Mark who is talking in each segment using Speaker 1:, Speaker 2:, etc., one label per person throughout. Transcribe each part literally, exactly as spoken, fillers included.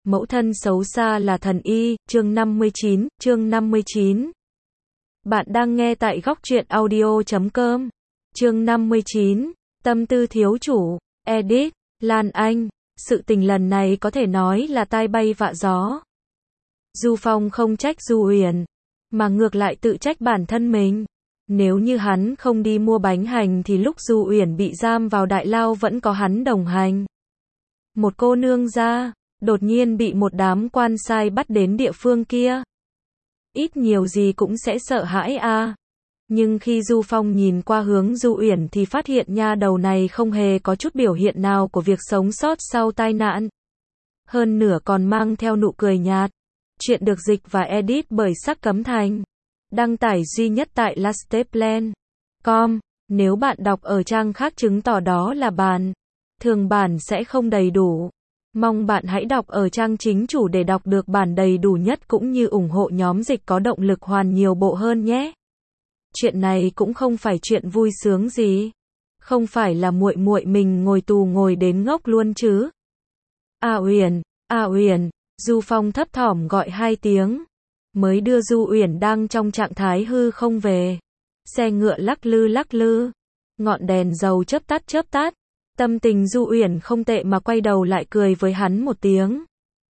Speaker 1: Mẫu thân xấu xa là thần y, chương năm mươi chín, chương năm mươi chín. Bạn đang nghe tại góc truyện audio chấm com. Chương năm mươi chín, tâm tư thiếu chủ, edit, Lan Anh, sự tình lần này có thể nói là tai bay vạ gió. Du Phong không trách Du Uyển, mà ngược lại tự trách bản thân mình. Nếu như hắn không đi mua bánh hành thì lúc Du Uyển bị giam vào đại lao vẫn có hắn đồng hành. Một cô nương ra, đột nhiên bị một đám quan sai bắt đến địa phương kia. Ít nhiều gì cũng sẽ sợ hãi a. À. Nhưng khi Du Phong nhìn qua hướng Du Uyển thì phát hiện nha đầu này không hề có chút biểu hiện nào của việc sống sót sau tai nạn. Hơn nửa còn mang theo nụ cười nhạt. Chuyện được dịch và edit bởi Sắc Cấm Thành. Đăng tải duy nhất tại lasteplan chấm com. Nếu bạn đọc ở trang khác chứng tỏ đó là bản thường bản sẽ không đầy đủ. Mong bạn hãy đọc ở trang chính chủ để đọc được bản đầy đủ nhất cũng như ủng hộ nhóm dịch có động lực hoàn nhiều bộ hơn nhé. Chuyện này cũng không phải chuyện vui sướng gì. Không phải là muội muội mình ngồi tù ngồi đến ngốc luôn chứ. A Uyển, A Uyển, Du Phong thấp thỏm gọi hai tiếng. Mới đưa Du Uyển đang trong trạng thái hư không về. Xe ngựa lắc lư lắc lư. Ngọn đèn dầu chớp tắt chớp tắt. Tâm tình Du Uyển không tệ mà quay đầu lại cười với hắn một tiếng.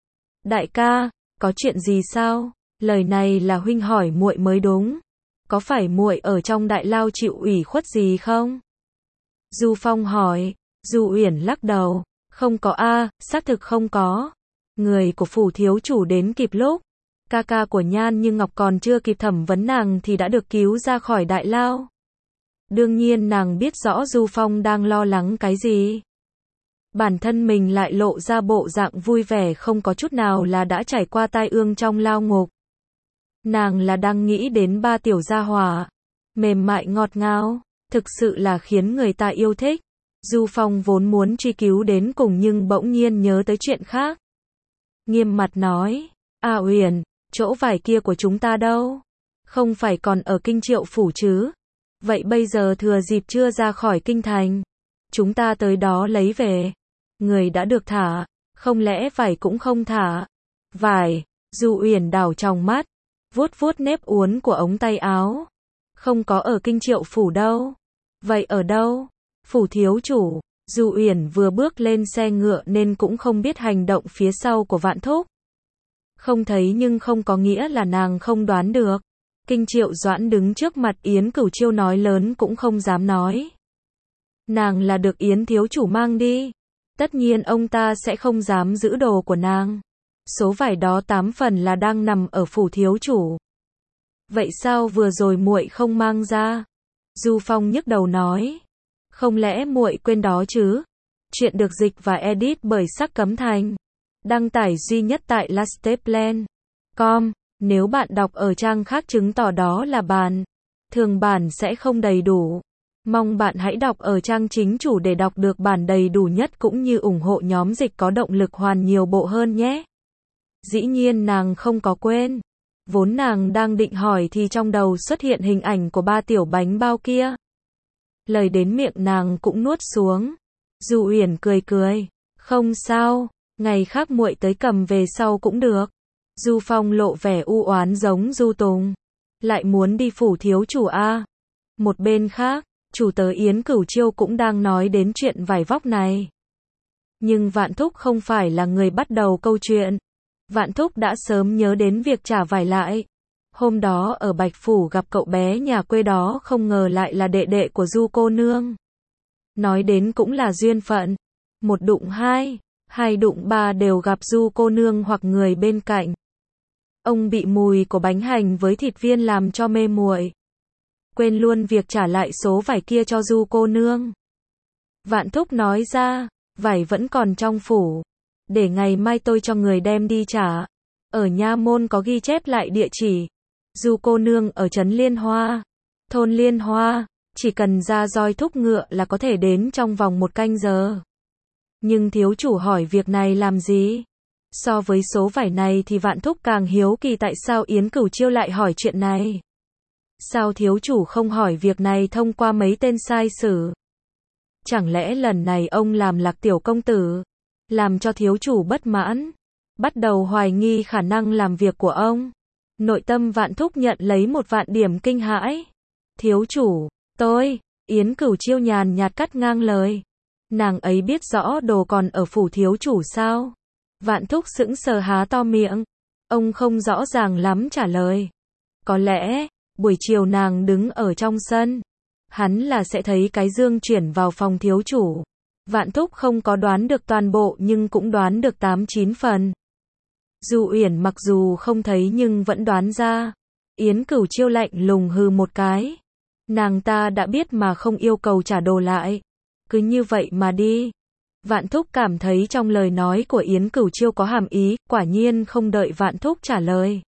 Speaker 1: Đại ca, có chuyện gì sao? Lời này là huynh hỏi muội mới đúng. Có phải muội ở trong đại lao chịu ủy khuất gì không? Du Phong hỏi. Du Uyển lắc đầu. Không có a, xác thực không có. Người của phủ thiếu chủ đến kịp lúc. Ca ca của Nhan Như Ngọc còn chưa kịp thẩm vấn nàng thì đã được cứu ra khỏi đại lao. Đương nhiên nàng biết rõ Du Phong đang lo lắng cái gì. Bản thân mình lại lộ ra bộ dạng vui vẻ không có chút nào là đã trải qua tai ương trong lao ngục. Nàng là đang nghĩ đến ba tiểu gia hỏa. Mềm mại ngọt ngào, thực sự là khiến người ta yêu thích. Du Phong vốn muốn truy cứu đến cùng nhưng bỗng nhiên nhớ tới chuyện khác. Nghiêm mặt nói, A Uyển, chỗ vải kia của chúng ta đâu? Không phải còn ở Kinh Triệu phủ chứ? Vậy bây giờ thừa dịp chưa ra khỏi kinh thành, chúng ta tới đó lấy về. Người đã được thả, không lẽ vải cũng không thả? Vải, Du Uyển đảo trong mắt, vuốt vuốt nếp uốn của ống tay áo. Không có ở Kinh Triệu phủ đâu. Vậy ở đâu? Phủ thiếu chủ. Du Uyển vừa bước lên xe ngựa nên cũng không biết hành động phía sau của Vạn Thúc. Không thấy nhưng không có nghĩa là nàng không đoán được. Kinh Triệu Doãn đứng trước mặt Yến Cửu Chiêu nói lớn cũng không dám nói. Nàng là được Yến thiếu chủ mang đi. Tất nhiên ông ta sẽ không dám giữ đồ của nàng. Số vải đó tám phần là đang nằm ở phủ thiếu chủ. Vậy sao vừa rồi muội không mang ra? Du Phong nhức đầu nói. Không lẽ muội quên đó chứ? Chuyện được dịch và edit bởi Sắc Cấm Thành. Đăng tải duy nhất tại lasteplan chấm com. Nếu bạn đọc ở trang khác chứng tỏ đó là bản thường bản sẽ không đầy đủ. Mong bạn hãy đọc ở trang chính chủ để đọc được bản đầy đủ nhất cũng như ủng hộ nhóm dịch có động lực hoàn nhiều bộ hơn nhé. Dĩ nhiên nàng không có quên. Vốn nàng đang định hỏi thì trong đầu xuất hiện hình ảnh của ba tiểu bánh bao kia. Lời đến miệng nàng cũng nuốt xuống. Du Uyển cười cười. Không sao, ngày khác muội tới cầm về sau cũng được. Du Phong lộ vẻ u oán giống Du Tùng. Lại muốn đi phủ thiếu chủ a. Một bên khác, chủ tớ Yến Cửu Chiêu cũng đang nói đến chuyện vải vóc này. Nhưng Vạn Thúc không phải là người bắt đầu câu chuyện. Vạn Thúc đã sớm nhớ đến việc trả vải lại. Hôm đó ở Bạch Phủ gặp cậu bé nhà quê đó không ngờ lại là đệ đệ của Du cô nương. Nói đến cũng là duyên phận. Một đụng hai, hai đụng ba đều gặp Du cô nương hoặc người bên cạnh. Ông bị mùi của bánh hành với thịt viên làm cho mê muội. Quên luôn việc trả lại số vải kia cho Du cô nương. Vạn Thúc nói ra, vải vẫn còn trong phủ. Để ngày mai tôi cho người đem đi trả. Ở nha môn có ghi chép lại địa chỉ. Du cô nương ở trấn Liên Hoa, thôn Liên Hoa, chỉ cần ra roi thúc ngựa là có thể đến trong vòng một canh giờ. Nhưng thiếu chủ hỏi việc này làm gì? So với số vải này thì Vạn Thúc càng hiếu kỳ tại sao Yến Cửu Chiêu lại hỏi chuyện này. Sao thiếu chủ không hỏi việc này thông qua mấy tên sai sử? Chẳng lẽ lần này ông làm lạc tiểu công tử, làm cho thiếu chủ bất mãn? bắt đầu hoài nghi khả năng làm việc của ông. Nội tâm Vạn Thúc nhận lấy một vạn điểm kinh hãi. Thiếu chủ, tôi, Yến Cửu Chiêu nhàn nhạt cắt ngang lời. Nàng ấy biết rõ đồ còn ở phủ thiếu chủ sao? Vạn Thúc sững sờ há to miệng. Ông không rõ ràng lắm trả lời. Có lẽ, buổi chiều nàng đứng ở trong sân. Hắn là sẽ thấy cái dương chuyển vào phòng thiếu chủ. Vạn Thúc không có đoán được toàn bộ nhưng cũng đoán được tám chín phần. Du Uyển mặc dù không thấy nhưng vẫn đoán ra. Yến Cửu Chiêu lạnh lùng hừ một cái. Nàng ta đã biết mà không yêu cầu trả đồ lại. Cứ như vậy mà đi. Vạn Thúc cảm thấy trong lời nói của Yến Cửu Chiêu có hàm ý, quả nhiên không đợi Vạn Thúc trả lời.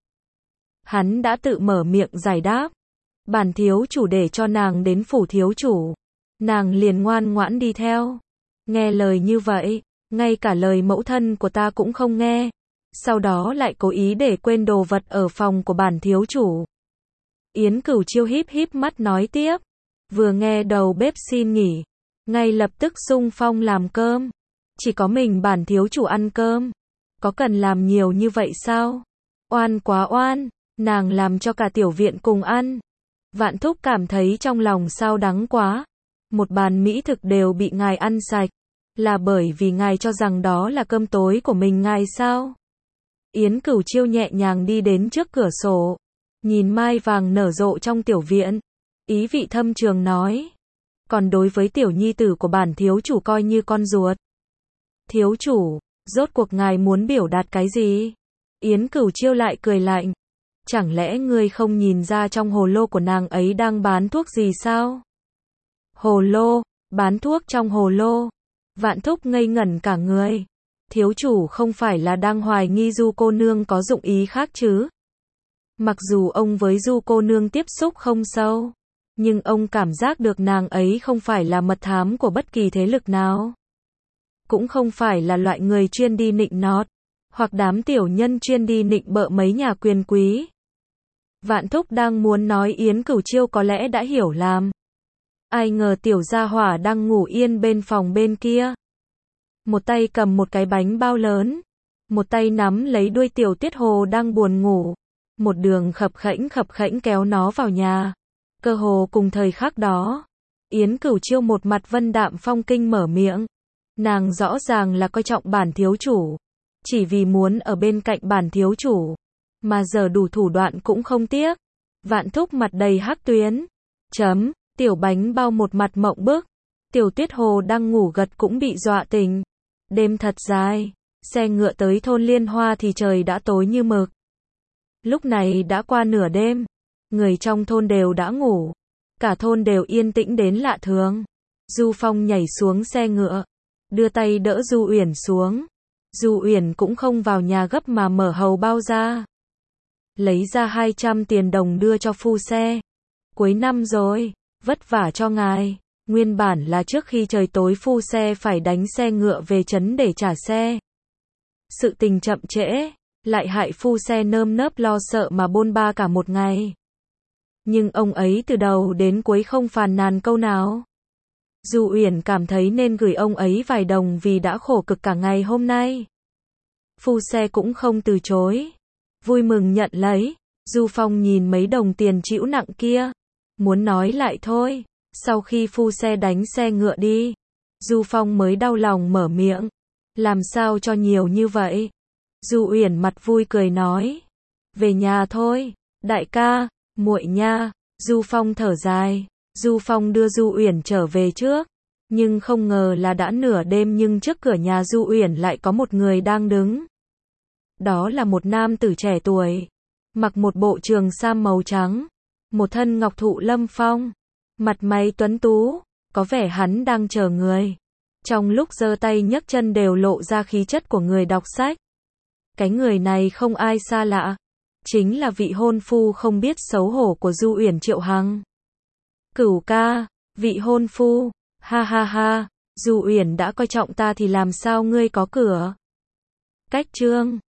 Speaker 1: Hắn đã tự mở miệng giải đáp. Bản thiếu chủ để cho nàng đến phủ thiếu chủ. Nàng liền ngoan ngoãn đi theo. Nghe lời như vậy, ngay cả lời mẫu thân của ta cũng không nghe. Sau đó lại cố ý để quên đồ vật ở phòng của bản thiếu chủ. Yến Cửu Chiêu híp híp mắt nói tiếp. Vừa nghe đầu bếp xin nghỉ, ngay lập tức xung phong làm cơm. Chỉ có mình bản thiếu chủ ăn cơm. Có cần làm nhiều như vậy sao? Oan quá oan, nàng làm cho cả tiểu viện cùng ăn. Vạn Thúc cảm thấy trong lòng sao đắng quá. Một bàn mỹ thực đều bị ngài ăn sạch. Là bởi vì ngài cho rằng đó là cơm tối của mình ngài sao? Yến Cửu Chiêu nhẹ nhàng đi đến trước cửa sổ. Nhìn mai vàng nở rộ trong tiểu viện. Ý vị thâm trường nói. Còn đối với tiểu nhi tử của bản thiếu chủ coi như con ruột. Thiếu chủ, rốt cuộc ngài muốn biểu đạt cái gì? Yến Cửu Chiêu lại cười lạnh. Chẳng lẽ ngươi không nhìn ra trong hồ lô của nàng ấy đang bán thuốc gì sao? Hồ lô, bán thuốc trong hồ lô. Vạn Thúc ngây ngẩn cả người. Thiếu chủ không phải là đang hoài nghi Du cô nương có dụng ý khác chứ? Mặc dù ông với Du cô nương tiếp xúc không sâu, nhưng ông cảm giác được nàng ấy không phải là mật thám của bất kỳ thế lực nào. Cũng không phải là loại người chuyên đi nịnh nọt, hoặc đám tiểu nhân chuyên đi nịnh bợ mấy nhà quyền quý. Vạn Thúc đang muốn nói Yến Cửu Chiêu có lẽ đã hiểu làm. Ai ngờ tiểu gia hỏa đang ngủ yên bên phòng bên kia. Một tay cầm một cái bánh bao lớn, một tay nắm lấy đuôi tiểu Tuyết Hồ đang buồn ngủ. Một đường khập khẽnh khập khẽnh kéo nó vào nhà. Cơ hồ cùng thời khắc đó, Yến Cửu Chiêu một mặt vân đạm phong kinh mở miệng. Nàng rõ ràng là coi trọng bản thiếu chủ. Chỉ vì muốn ở bên cạnh bản thiếu chủ. Mà giờ đủ thủ đoạn cũng không tiếc. Vạn Thúc mặt đầy hắc tuyến. Chấm, tiểu bánh bao một mặt mộng bức. Tiểu Tuyết Hồ đang ngủ gật cũng bị dọa tỉnh. Đêm thật dài. Xe ngựa tới thôn Liên Hoa thì trời đã tối như mực. Lúc này đã qua nửa đêm. Người trong thôn đều đã ngủ. Cả thôn đều yên tĩnh đến lạ thường. Du Phong nhảy xuống xe ngựa. Đưa tay đỡ Du Uyển xuống. Du Uyển cũng không vào nhà gấp mà mở hầu bao ra. Lấy ra hai trăm tiền đồng đưa cho phu xe. Cuối năm rồi, vất vả cho ngài. Nguyên bản là trước khi trời tối phu xe phải đánh xe ngựa về trấn để trả xe. Sự tình chậm trễ, lại hại phu xe nơm nớp lo sợ mà bôn ba cả một ngày. Nhưng ông ấy từ đầu đến cuối không phàn nàn câu nào. Du Uyển cảm thấy nên gửi ông ấy vài đồng vì đã khổ cực cả ngày hôm nay. Phu xe cũng không từ chối. Vui mừng nhận lấy. Du Phong nhìn mấy đồng tiền trĩu nặng kia. Muốn nói lại thôi. Sau khi phu xe đánh xe ngựa đi, Du Phong mới đau lòng mở miệng. Làm sao cho nhiều như vậy? Du Uyển mặt vui cười nói. Về nhà thôi, đại ca, muội nha. Du Phong thở dài. Du Phong đưa Du Uyển trở về trước. Nhưng không ngờ là đã nửa đêm nhưng trước cửa nhà Du Uyển lại có một người đang đứng. Đó là một nam tử trẻ tuổi. Mặc một bộ trường sam màu trắng. Một thân ngọc thụ lâm phong. Mặt mày tuấn tú. Có vẻ hắn đang chờ người. Trong lúc giơ tay nhấc chân đều lộ ra khí chất của người đọc sách. Cái người này không ai xa lạ. Chính là vị hôn phu không biết xấu hổ của Du Uyển Triệu Hằng. Cửu ca, vị hôn phu, ha ha ha, Du Uyển đã coi trọng ta thì làm sao ngươi có cửa. Cách chương